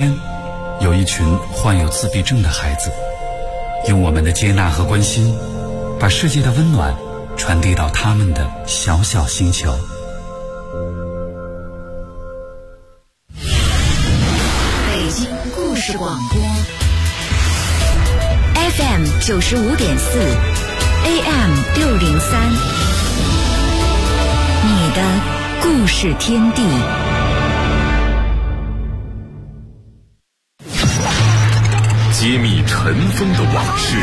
边有一群患有自闭症的孩子，用我们的接纳和关心，把世界的温暖传递到他们的小小星球。 北京故事广播 FM 95.4 AM 603，你的故事天地。 揭秘尘封的往事，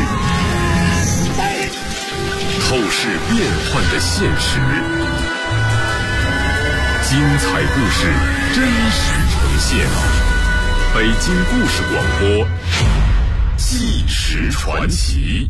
透视变幻的现实，精彩故事真实呈现。北京故事广播，纪实传奇。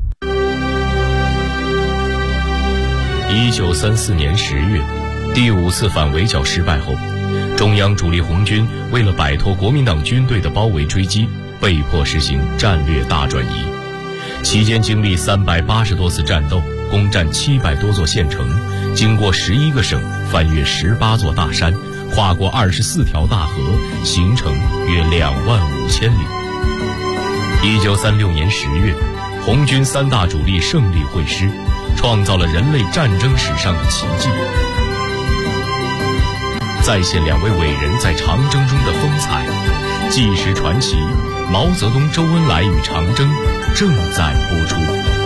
1934年10月，第5次反围剿失败后，中央主力红军为了摆脱国民党军队的包围追击，被迫实行战略大转移，期间经历380多次战斗，攻占700多座县城，经过11个省，翻越18座大山，跨过24条大河，行程约25000里。1936年10月，红军3大主力胜利会师，创造了人类战争史上的奇迹，再现2位伟人在长征中的风采。纪实传奇，毛泽东、周恩来与长征正在播出。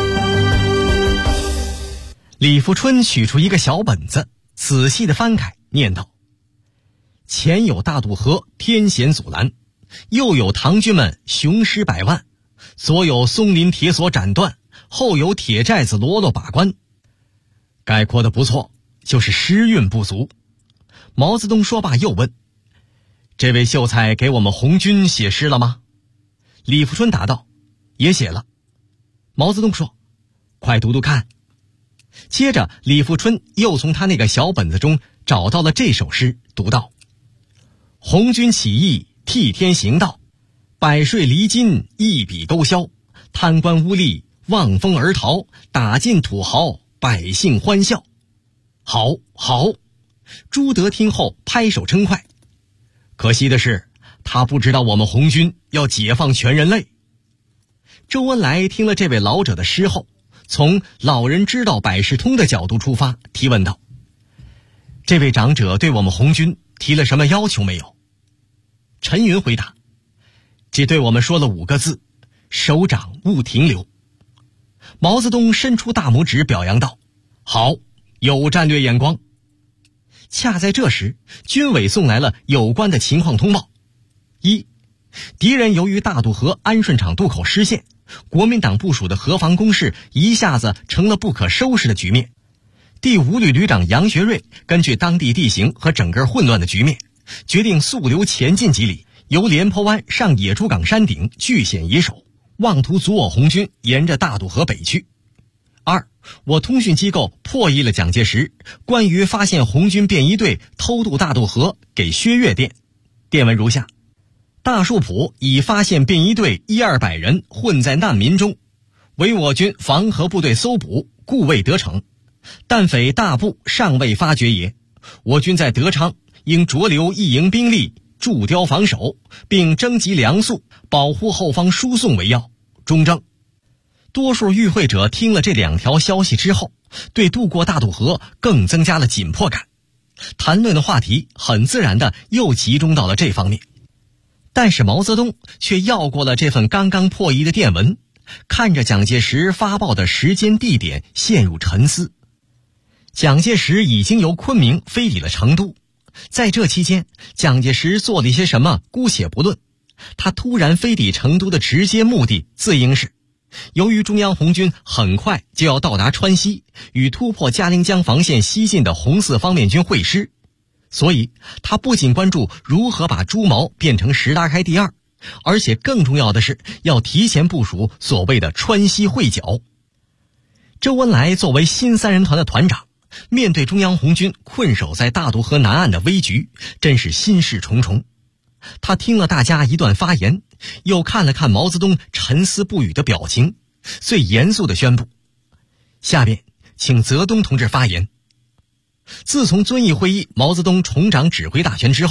李富春取出一个小本子，仔细地翻开，念道：前有大渡河天险阻拦，右有唐军们雄师100万，左有松林铁索斩断，后有铁寨子罗罗把关。概括的不错，就是时运不足。毛泽东说罢又问：这位秀才给我们红军写诗了吗？李富春答道：也写了。毛泽东说：快读读看。接着李富春又从他那个小本子中找到了这首诗，读道：红军起义替天行道，百税离金一笔勾销，贪官污吏望风而逃，打尽土豪百姓欢笑。好好，朱德听后拍手称快。可惜的是，他不知道我们红军要解放全人类。周恩来听了这位老者的诗后，从老人知道百事通的角度出发，提问道：这位长者对我们红军提了什么要求没有？陈云回答：只对我们说了5个字：首长勿停留。毛泽东伸出大拇指表扬道：好，有战略眼光。恰在这时，军委送来了有关的情况通报：一，敌人由于大渡河安顺场渡口失陷，国民党部署的河防工事一下子成了不可收拾的局面。第5旅旅长杨学瑞根据当地地形和整个混乱的局面，决定速流前进几里，由廉颇湾上野猪岗山顶据险以守，妄图阻我红军沿着大渡河北去。2，我通讯机构破译了蒋介石关于发现红军便衣队偷渡大渡河给薛岳电，电文如下：大树浦已发现便衣队100-200人混在难民中，为我军防河部队搜捕，故未得逞。但匪大部尚未发觉也。我军在德昌应着留一营兵力驻碉防守，并征集粮粟，保护后方输送为要。中正。多数与会者听了这2条消息之后，对渡过大渡河更增加了紧迫感，谈论的话题很自然的又集中到了这方面。但是毛泽东却要过了这份刚刚破译的电文，看着蒋介石发报的时间地点陷入沉思。蒋介石已经由昆明飞抵了成都，在这期间蒋介石做了一些什么姑且不论，他突然飞抵成都的直接目的自应是由于中央红军很快就要到达川西，与突破嘉陵江防线西进的红四方面军会师，所以他不仅关注如何把朱毛变成石达开第2，而且更重要的是要提前部署所谓的川西会剿。周恩来作为新3人团的团长，面对中央红军困守在大渡河南岸的危局，真是心事重重。他听了大家一段发言，又看了看毛泽东沉思不语的表情，遂严肃地宣布：下面请泽东同志发言。自从遵义会议毛泽东重掌指挥大权之后，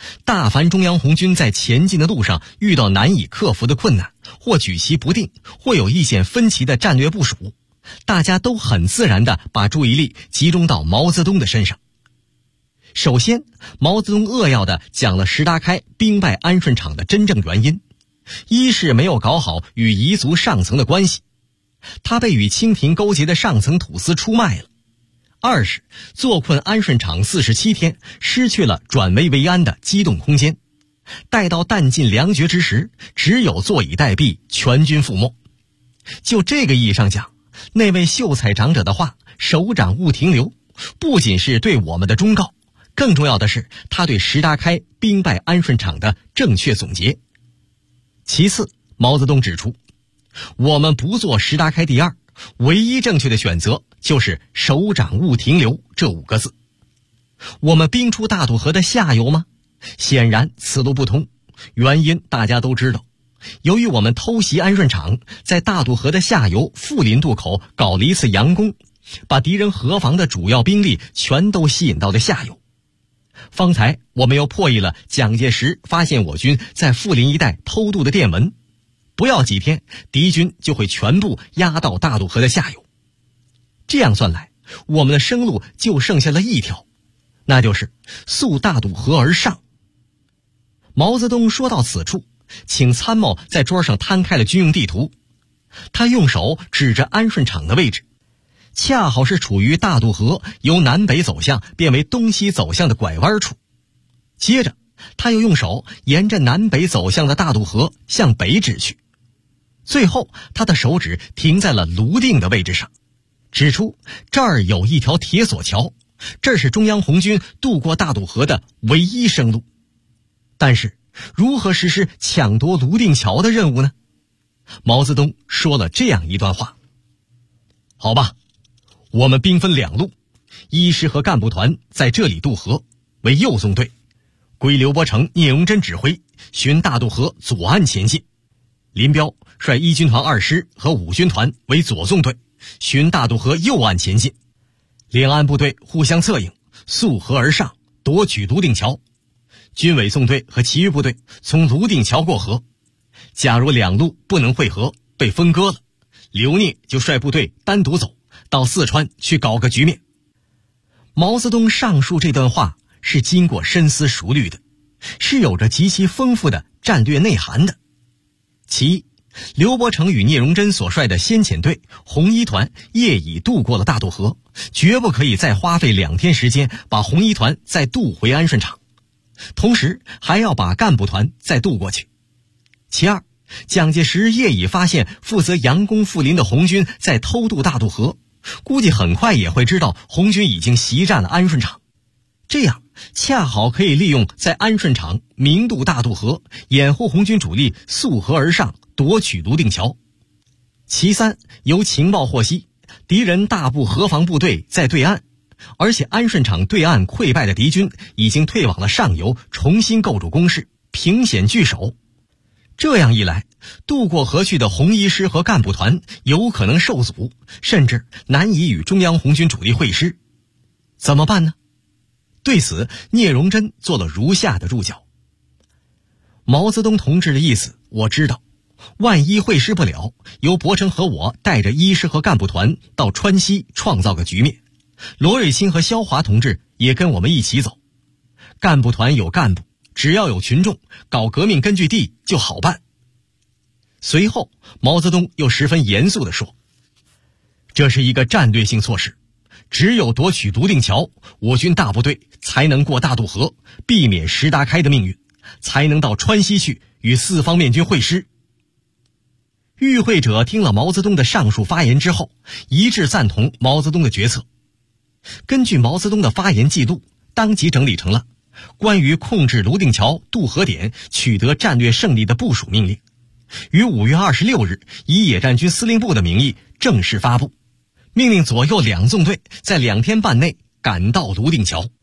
大凡中央红军在前进的路上遇到难以克服的困难，或举棋不定，或有意见分歧的战略部署，大家都很自然地把注意力集中到毛泽东的身上。首先，毛泽东扼要地讲了石达开兵败安顺场的真正原因。一是没有搞好与彝族上层的关系，他被与清廷勾结的上层土司出卖了；二是坐困安顺场47天，失去了转危为安的机动空间，待到弹尽粮绝之时，只有坐以待毙，全军覆没。就这个意义上讲，那位秀才长者的话“首长勿停留”，不仅是对我们的忠告，更重要的是他对石达开兵败安顺场的正确总结。其次，毛泽东指出，我们不做石达开第二，唯一正确的选择就是“首长勿停留”这5个字。我们兵出大渡河的下游吗？显然此路不通，原因大家都知道。由于我们偷袭安顺场，在大渡河的下游富林渡口搞了一次佯攻，把敌人河防的主要兵力全都吸引到了下游。方才我们又破译了蒋介石发现我军在富林一带偷渡的电文，不要几天，敌军就会全部压到大渡河的下游。这样算来，我们的生路就剩下了一条，那就是溯大渡河而上。毛泽东说到此处，请参谋在桌上摊开了军用地图，他用手指着安顺场的位置，恰好是处于大渡河由南北走向变为东西走向的拐弯处。接着他又用手沿着南北走向的大渡河向北指去，最后他的手指停在了泸定的位置上，指出这儿有一条铁索桥，这是中央红军渡过大渡河的唯一生路。但是如何实施抢夺泸定桥的任务呢？毛泽东说了这样一段话：好吧，我们兵分2路，一师和干部团在这里渡河，为右纵队，归刘伯承、聂荣臻指挥，循大渡河左岸前进。林彪率1军团2师和5军团为左纵队，循大渡河右岸前进。两岸部队互相策应，溯河而上，夺取泸定桥。军委纵队和其余部队从泸定桥过河。假如2路不能会合，被分割了，刘聂就率部队单独走到四川去搞个局面。毛泽东上述这段话是经过深思熟虑的，是有着极其丰富的战略内涵的。其一，刘伯承与聂荣臻所率的先遣队红一团夜已渡过了大渡河，绝不可以再花费2天时间把红一团再渡回安顺场，同时还要把干部团再渡过去。其二，蒋介石夜已发现负责佯攻富林的红军在偷渡大渡河，估计很快也会知道红军已经袭占了安顺场，这样恰好可以利用在安顺场明渡大渡河，掩护红军主力溯河而上，夺取泸定桥。其三，由情报获悉，敌人大部河防部队在对岸，而且安顺场对岸溃败的敌军已经退往了上游，重新构筑工事，凭险据守。这样一来，渡过河去的红一师和干部团有可能受阻，甚至难以与中央红军主力会师。怎么办呢？对此，聂荣臻做了如下的注脚：毛泽东同志的意思我知道，万一会师不了，由伯承和我带着一师和干部团到川西创造个局面，罗瑞卿和萧华同志也跟我们一起走。干部团有干部，只要有群众，搞革命根据地就好办。随后，毛泽东又十分严肃地说，这是一个战略性措施，只有夺取泸定桥，我军大部队才能过大渡河，避免石达开的命运，才能到川西去与四方面军会师。与会者听了毛泽东的上述发言之后，一致赞同毛泽东的决策。根据毛泽东的发言记录，当即整理成了关于控制泸定桥渡河点取得战略胜利的部署命令，于5月26日以野战军司令部的名义正式发布，命令左右2纵队在2天半内赶到泸定桥。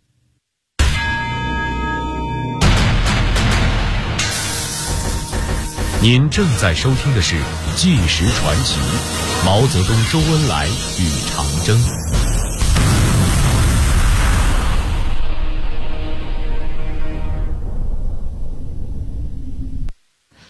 您正在收听的是《纪实传奇》，毛泽东、周恩来与长征。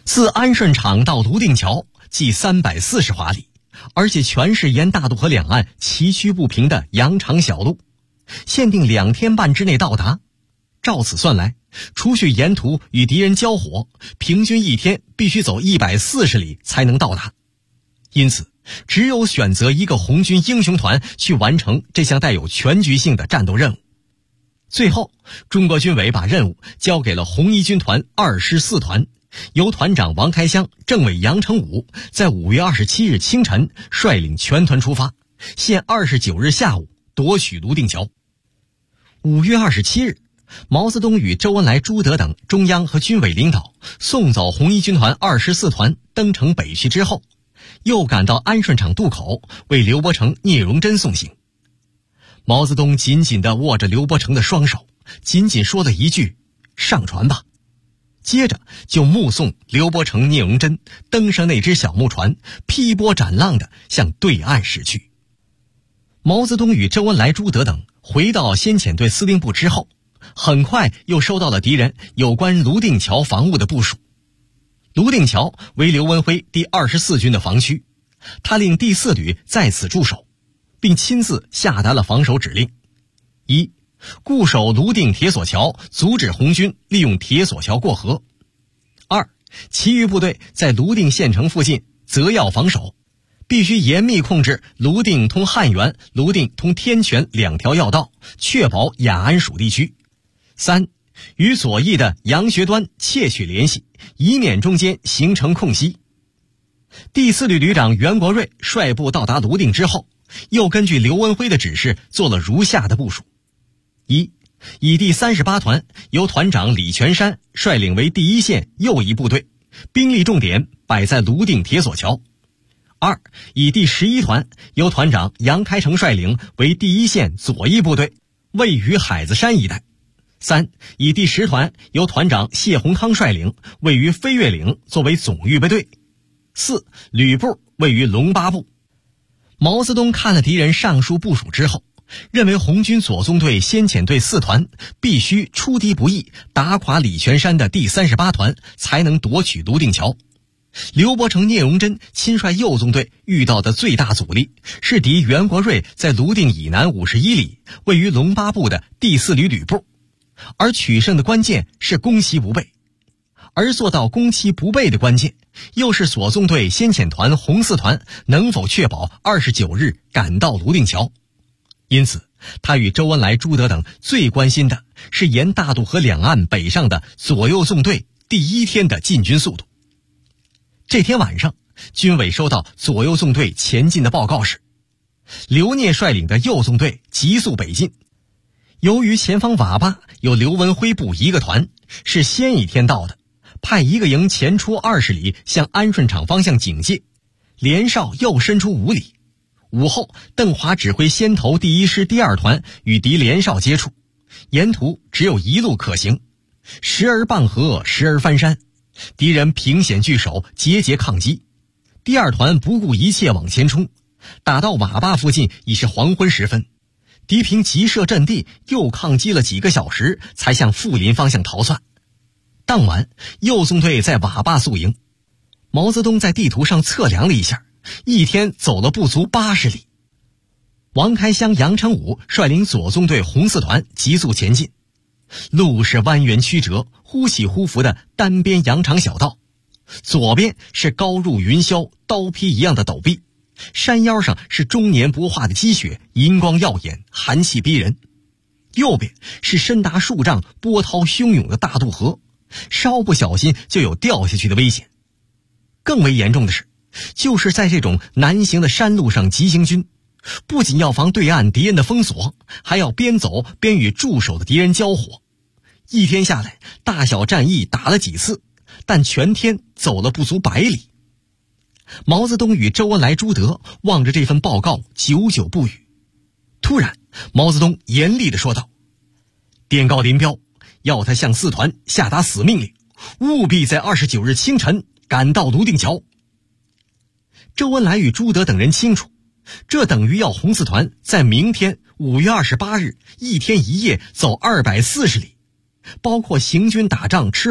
自安顺场到泸定桥计340华里，而且全是沿大渡河两岸崎岖不平的羊肠小路，限定2天半之内到达。照此算来，除去沿途与敌人交火，平均一天必须走140里才能到达。因此，只有选择一个红军英雄团去完成这项带有全局性的战斗任务。最后，中国军委把任务交给了红一军团2师4团，由团长王开湘、政委杨成武在5月27日清晨率领全团出发，限29日下午夺取泸定桥。5月27日，毛泽东与周恩来、朱德等中央和军委领导送走红一军团2师4团登城北去之后，又赶到安顺场渡口为刘伯承、聂荣臻送行。毛泽东紧紧地握着刘伯承的双手，仅仅说了一句：“上船吧。”接着就目送刘伯承、聂荣臻登上那只小木船，劈波斩浪地向对岸驶去。毛泽东与周恩来、朱德等回到先遣队司令部之后，很快又收到了敌人有关泸定桥防务的部署。泸定桥为刘文辉第24军的防区，他令第4旅在此驻守，并亲自下达了防守指令：一、固守泸定铁索桥，阻止红军利用铁索桥过河；二、其余部队在泸定县城附近择要防守，必须严密控制泸定通汉源、泸定通天泉2条要道，确保雅安属地区。三、与左翼的杨学端窃取联系，以免中间形成空隙。第4旅旅长袁国瑞率部到达泸定之后，又根据刘文辉的指示做了如下的部署：一、以第38团由团长李全山率领为第1线右翼部队，兵力重点摆在泸定铁索桥；二、以第11团由团长杨开成率领为第1线左翼部队，位于海子山一带；三、以第10团由团长谢洪康率领，位于飞越岭作为总预备队；四、旅部位于龙巴部。毛泽东看了敌人上述部署之后，认为红军左纵队先遣队4团必须出敌不意，打垮李全山的第38团，才能夺取泸定桥。刘伯承、聂荣臻亲率右纵队遇到的最大阻力是敌袁国瑞在泸定以南51里，位于龙巴部的第4旅旅部，而取胜的关键是攻其不备。而做到攻其不备的关键，又是左纵队先遣团红4团能否确保29日赶到泸定桥。因此，他与周恩来、朱德等最关心的是沿大渡河两岸北上的左右纵队第1天的进军速度。这天晚上，军委收到左右纵队前进的报告时，刘聂率领的右纵队急速北进。由于前方瓦坝有刘文辉部1个团，是先一天到的，派1个营前出20里向安顺场方向警戒，连哨又伸出5里。午后，邓华指挥先头第1师第2团与敌连哨接触，沿途只有一路可行，时而傍河，时而翻山，敌人凭险据守，节节抗击。第2团不顾一切往前冲，打到瓦坝附近已是黄昏时分，敌凭急设阵地，又抗击了几个小时，才向富林方向逃窜。当晚，右纵队在瓦坝宿营。毛泽东在地图上测量了一下，一天走了不足80里。王开湘、杨成武率领左纵队红4团急速前进，路是蜿蜒曲折、忽起忽伏的单边羊肠小道，左边是高入云霄、刀劈一样的陡壁，山腰上是终年不化的积雪，银光耀眼，寒气逼人；右边是深达数丈、波涛汹涌的大渡河，稍不小心就有掉下去的危险。更为严重的是，就是在这种难行的山路上急行军，不仅要防对岸敌人的封锁，还要边走边与驻守的敌人交火。一天下来，大小战役打了几次，但全天走了不足100里。毛泽东与周恩来、朱德望着这份报告，久久不语。突然，毛泽东严厉地说道：“电告林彪，要他向4团下达死命令，务必在29日清晨赶到泸定桥。”周恩来与朱德等人清楚，这等于要红4团在明天5月28日一天一夜走240里，包括行军、打仗、吃饭，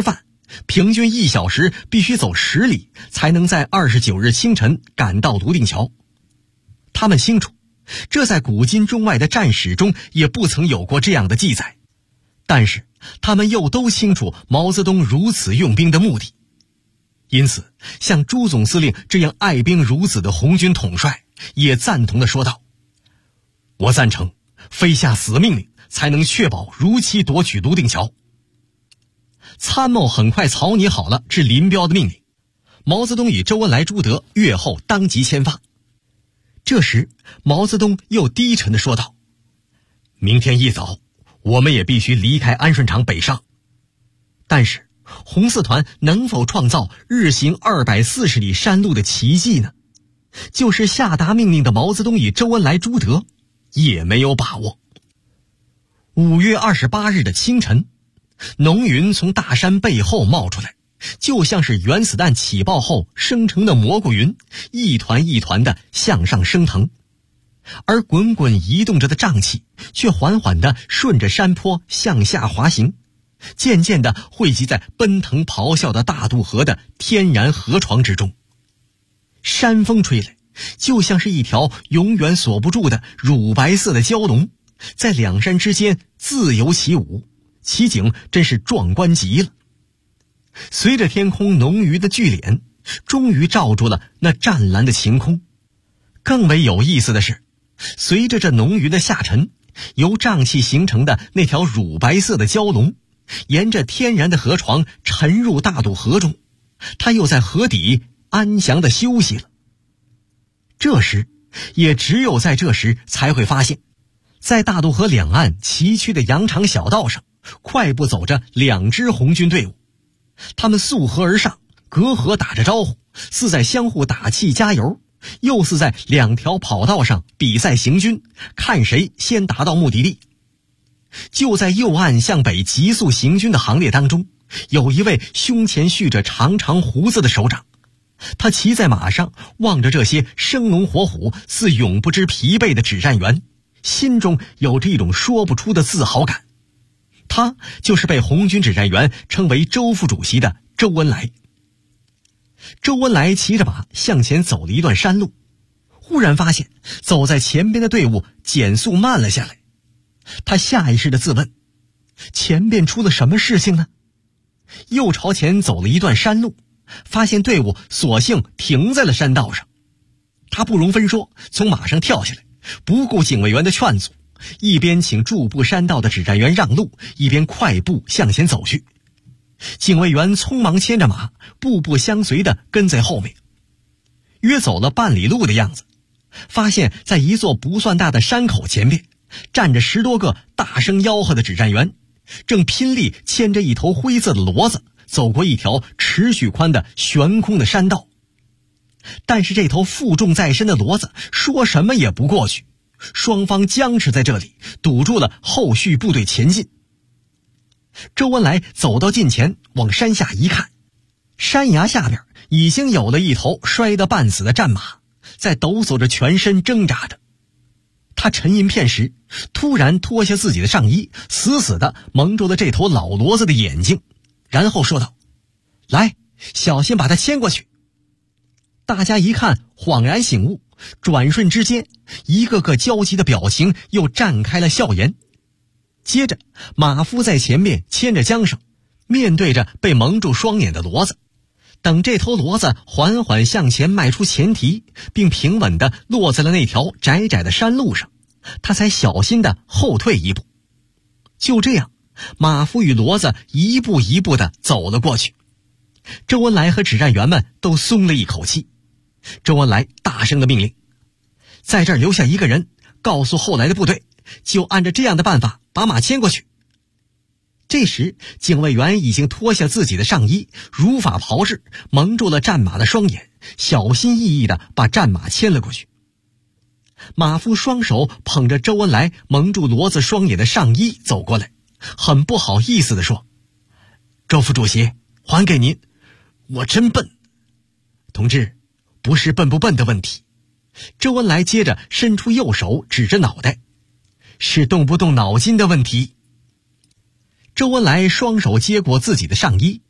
平均1小时必须走10里，才能在29日清晨赶到泸定桥。他们清楚，这在古今中外的战史中也不曾有过这样的记载，但是他们又都清楚毛泽东如此用兵的目的。因此，像朱总司令这样爱兵如子的红军统帅也赞同地说道：我赞成非下死命令才能确保如期夺取泸定桥。参谋很快草拟好了致林彪的命令，毛泽东与周恩来、朱德阅后当即签发。这时毛泽东又低沉地说道：明天一早我们也必须离开安顺场北上，但是红四团能否创造日行240里山路的奇迹呢？就是下达命令的毛泽东与周恩来、朱德也没有把握。5月28日的清晨，浓云从大山背后冒出来，就像是原子弹起爆后生成的蘑菇云，一团一团的向上升腾。而滚滚移动着的瘴气却缓缓地顺着山坡向下滑行，渐渐地汇集在奔腾咆哮的大渡河的天然河床之中。山风吹来，就像是一条永远锁不住的乳白色的蛟龙，在两山之间自由起舞，奇景真是壮观极了。随着天空浓郁的聚敛，终于罩住了那湛蓝的晴空。更为有意思的是，随着这浓云的下沉，由瘴气形成的那条乳白色的蛟龙沿着天然的河床沉入大渡河中，它又在河底安详地休息了。这时，也只有在这时才会发现，在大渡河两岸崎岖的羊肠小道上，快步走着2支红军队伍。他们溯河而上，隔河打着招呼，似在相互打气加油，又似在2条跑道上比赛行军，看谁先达到目的地。就在右岸向北急速行军的行列当中，有一位胸前蓄着长长胡子的首长，他骑在马上，望着这些生龙活虎似永不知疲惫的指战员，心中有着一种说不出的自豪感。他就是被红军指战员称为周副主席的周恩来。周恩来骑着马向前走了一段山路，忽然发现走在前边的队伍减速慢了下来。他下意识地自问，前边出了什么事情呢？又朝前走了一段山路，发现队伍索性停在了山道上。他不容分说，从马上跳下来，不顾警卫员的劝阻，一边请驻步山道的指战员让路，一边快步向前走去。警卫员匆忙牵着马，步步相随地跟在后面。约走了半里路的样子，发现在一座不算大的山口前边，站着10多个大声吆喝的指战员，正拼力牵着一头灰色的骡子，走过一条尺许宽的悬空的山道。但是这头负重在身的骡子说什么也不过去，双方僵持在这里，堵住了后续部队前进。周恩来走到近前，往山下一看，山崖下边已经有了一头摔得半死的战马，在抖擞着全身挣扎着。他沉吟片时，突然脱下自己的上衣，死死地蒙住了这头老骡子的眼睛，然后说道：来，小心把它牵过去。大家一看，恍然醒悟，转瞬之间，一个个焦急的表情又绽开了笑颜。接着，马夫在前面牵着缰绳，面对着被蒙住双眼的骡子，等这头骡子缓缓向前迈出前蹄，并平稳地落在了那条窄窄的山路上，他才小心地后退一步。就这样，马夫与骡子一步一步地走了过去。周恩来和指战员们都松了一口气。周恩来大声地命令：在这儿留下一个人，告诉后来的部队，就按照这样的办法把马牵过去。这时，警卫员已经脱下自己的上衣，如法炮制，蒙住了战马的双眼，小心翼翼地把战马牵了过去。马夫双手捧着周恩来蒙住骡子双眼的上衣走过来，很不好意思地说：周副主席，还给您，我真笨。同志，不是笨不笨的问题。周恩来接着伸出右手指着脑袋，是动不动脑筋的问题。周恩来双手接过自己的上衣，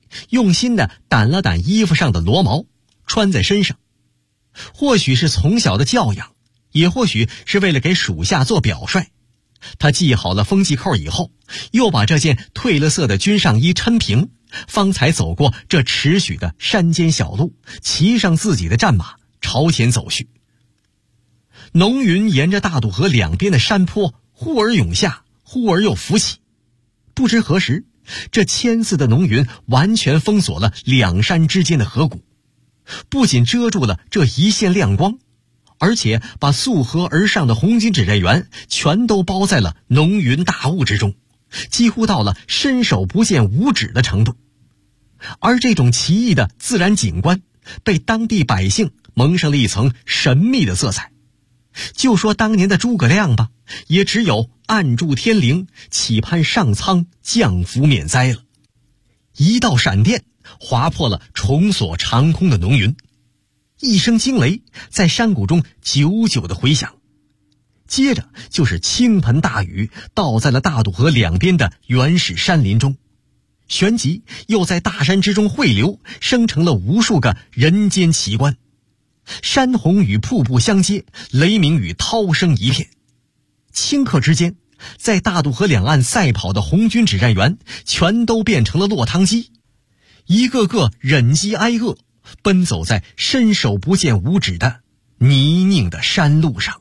用心地掸了掸衣服上的螺毛，穿在身上。或许是从小的教养，也或许是为了给属下做表率，他系好了风系扣以后，又把这件褪了色的军上衣抻平，方才走过这尺许的山间小路，骑上自己的战马朝前走去。浓云沿着大渡河两边的山坡忽而涌下，忽而又浮起。不知何时，这千丝的浓云完全封锁了两山之间的河谷，不仅遮住了这一线亮光，而且把溯河而上的红军指战员全都包在了浓云大雾之中，几乎到了伸手不见五指的程度。而这种奇异的自然景观被当地百姓蒙上了一层神秘的色彩。就说当年的诸葛亮吧，也只有暗祝天灵，祈盼上苍降福免灾了。一道闪电划破了重锁长空的浓云，一声惊雷在山谷中久久的回响，接着就是倾盆大雨倒在了大渡河两边的原始山林中，旋即又在大山之中汇流，生成了无数个人间奇观。山洪与瀑布相接，雷鸣与涛声一片。顷刻之间，在大渡河两岸赛跑的红军指战员全都变成了落汤鸡，一个个忍饥挨饿，奔走在伸手不见五指的泥泞的山路上。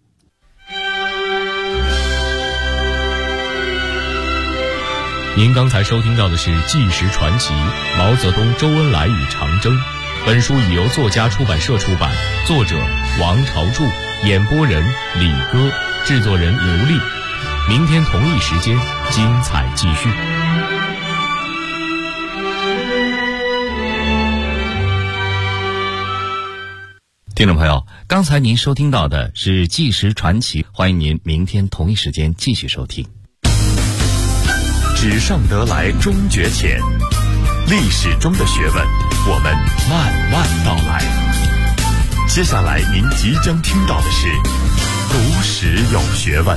您刚才收听到的是《纪实传奇》毛泽东、周恩来与长征。本书已由作家出版社出版，作者王朝柱，演播人李歌，制作人刘丽。明天同一时间，精彩继续。 听众朋友，刚才您收听到的是《纪实传奇》，欢迎您明天同一时间继续收听。 纸上得来终觉浅，历史中的学问，我们慢慢道来。接下来您即将听到的是读史有学问。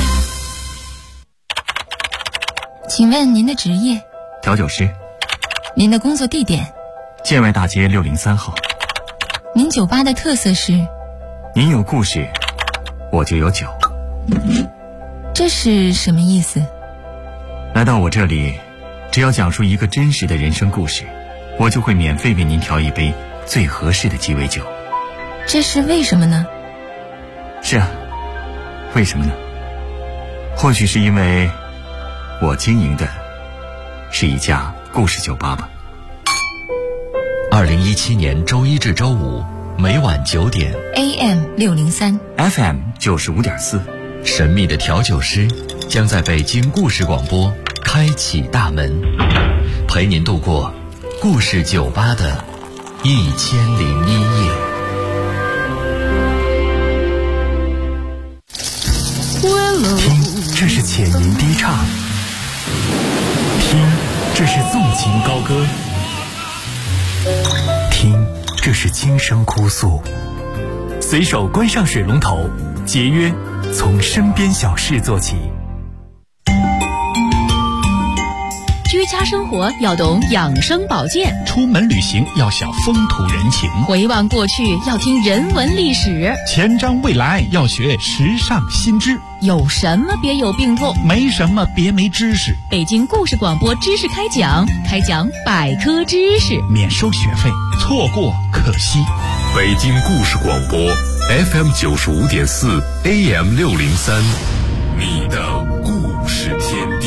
请问您的职业？ 调酒师。 您的工作地点？ 建外大街603号。 您酒吧的特色是？ 您有故事，我就有酒。 这是什么意思？ 来到我这里，只要讲述一个真实的人生故事，我就会免费为您调一杯最合适的鸡尾酒。 这是为什么呢？ 是啊，为什么呢？或许是因为我经营的是一家故事酒吧吧。 2017年周一至周五每晚9点 AM603 FM 95.4， 神秘的调酒师将在北京故事广播开启大门，陪您度过故事酒吧的1001夜。 听，这是浅吟低唱；听，这是纵情高歌；听，这是轻声哭诉。随手关上水龙头，节约从身边小事做起。 居家生活要懂养生保健， 出门旅行要晓风土人情， 回望过去要听人文历史， 前瞻未来要学时尚新知。 有什么别有病痛， 没什么别没知识。 北京故事广播知识开讲，开讲百科知识， 免收学费，错过可惜。 北京故事广播 FM 95.4 AM 603，你的故事天地。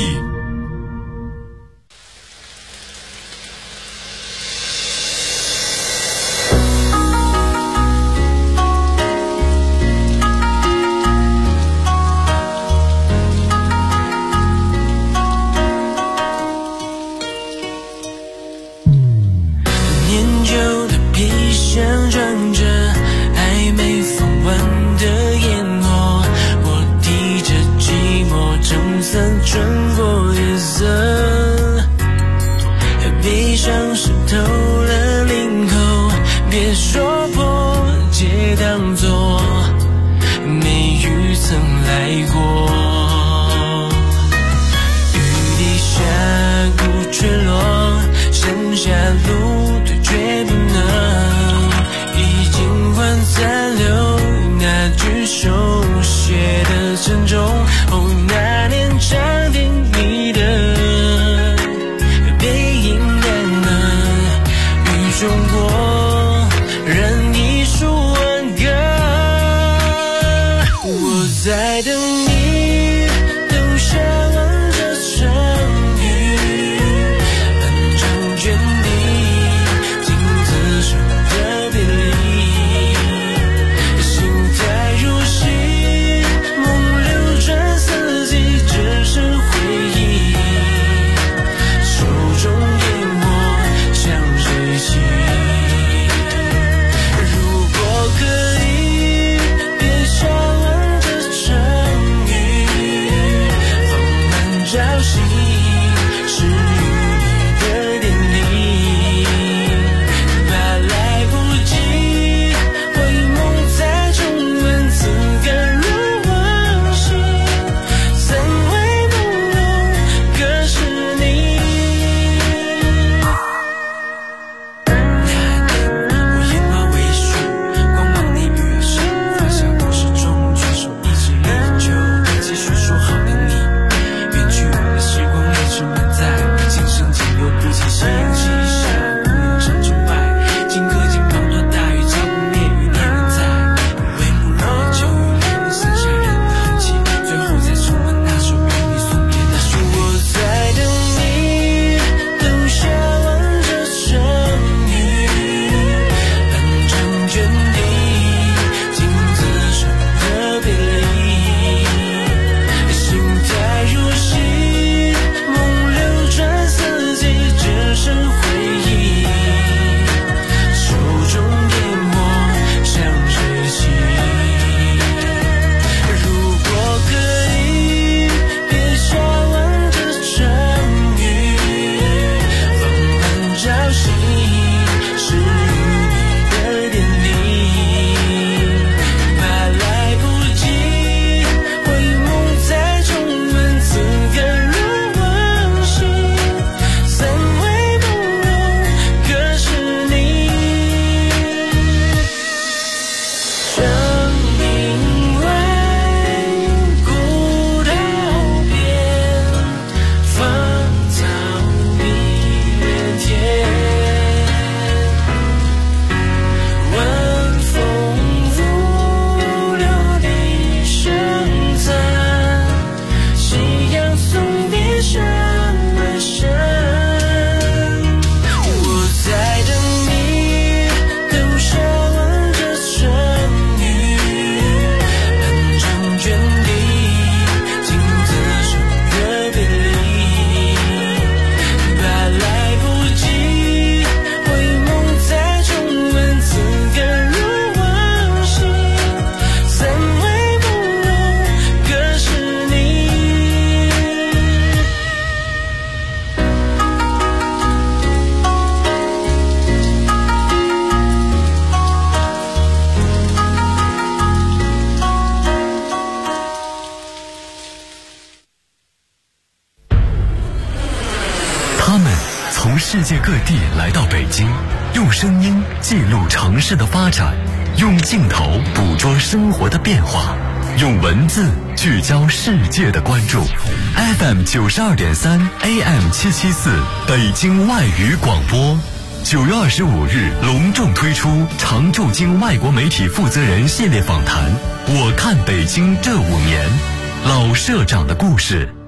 中国人艺术挽歌。我在等你，等下望着成语，漫长卷地，镜子上的别离，心态如洗，梦流转四季，只剩回忆，手中研磨像水汽。如果可以，别想望着成语，放慢朝夕，是与你的典礼，怕来不及回眸，再重温此感如往昔，怎会不容可是你。那年我眼花微醺，光芒你越深，发下故事中却手一直依旧，继续说好的你，远去了时光一直满载，今生仅留不起夕阳西下，无人山中外，顷刻间滂沱大雨浇不灭余念仍在，帷幕落旧雨淋，剩下人的痕迹，最后再重温那首与你送别的旋律。我在等你，等下望着成语，漫长卷地，镜子上的别离，心态如洗，梦流转四季，只剩回忆，手中研磨像水汽。如果可以，别想望着成语，放慢朝夕，是与你的典礼，怕来不及回眸，再重温此感如往昔，怎会不容可是你。正因为古道边，芳草碧连天，晚风拂柳笛声残，夕阳送别山外山。我在等你，等下望着成语，漫长卷地，镜子上的别离，怕来不及回眸，再重温此感如往昔，怎会不容可是你。 他们从世界各地来到北京，用声音记录城市的发展，用镜头捕捉生活的变化，用文字聚焦世界的关注。FM 92.3 AM 774北京外语广播，9月25日隆重推出常驻京外国媒体负责人系列访谈。我看北京这5年，老社长的故事。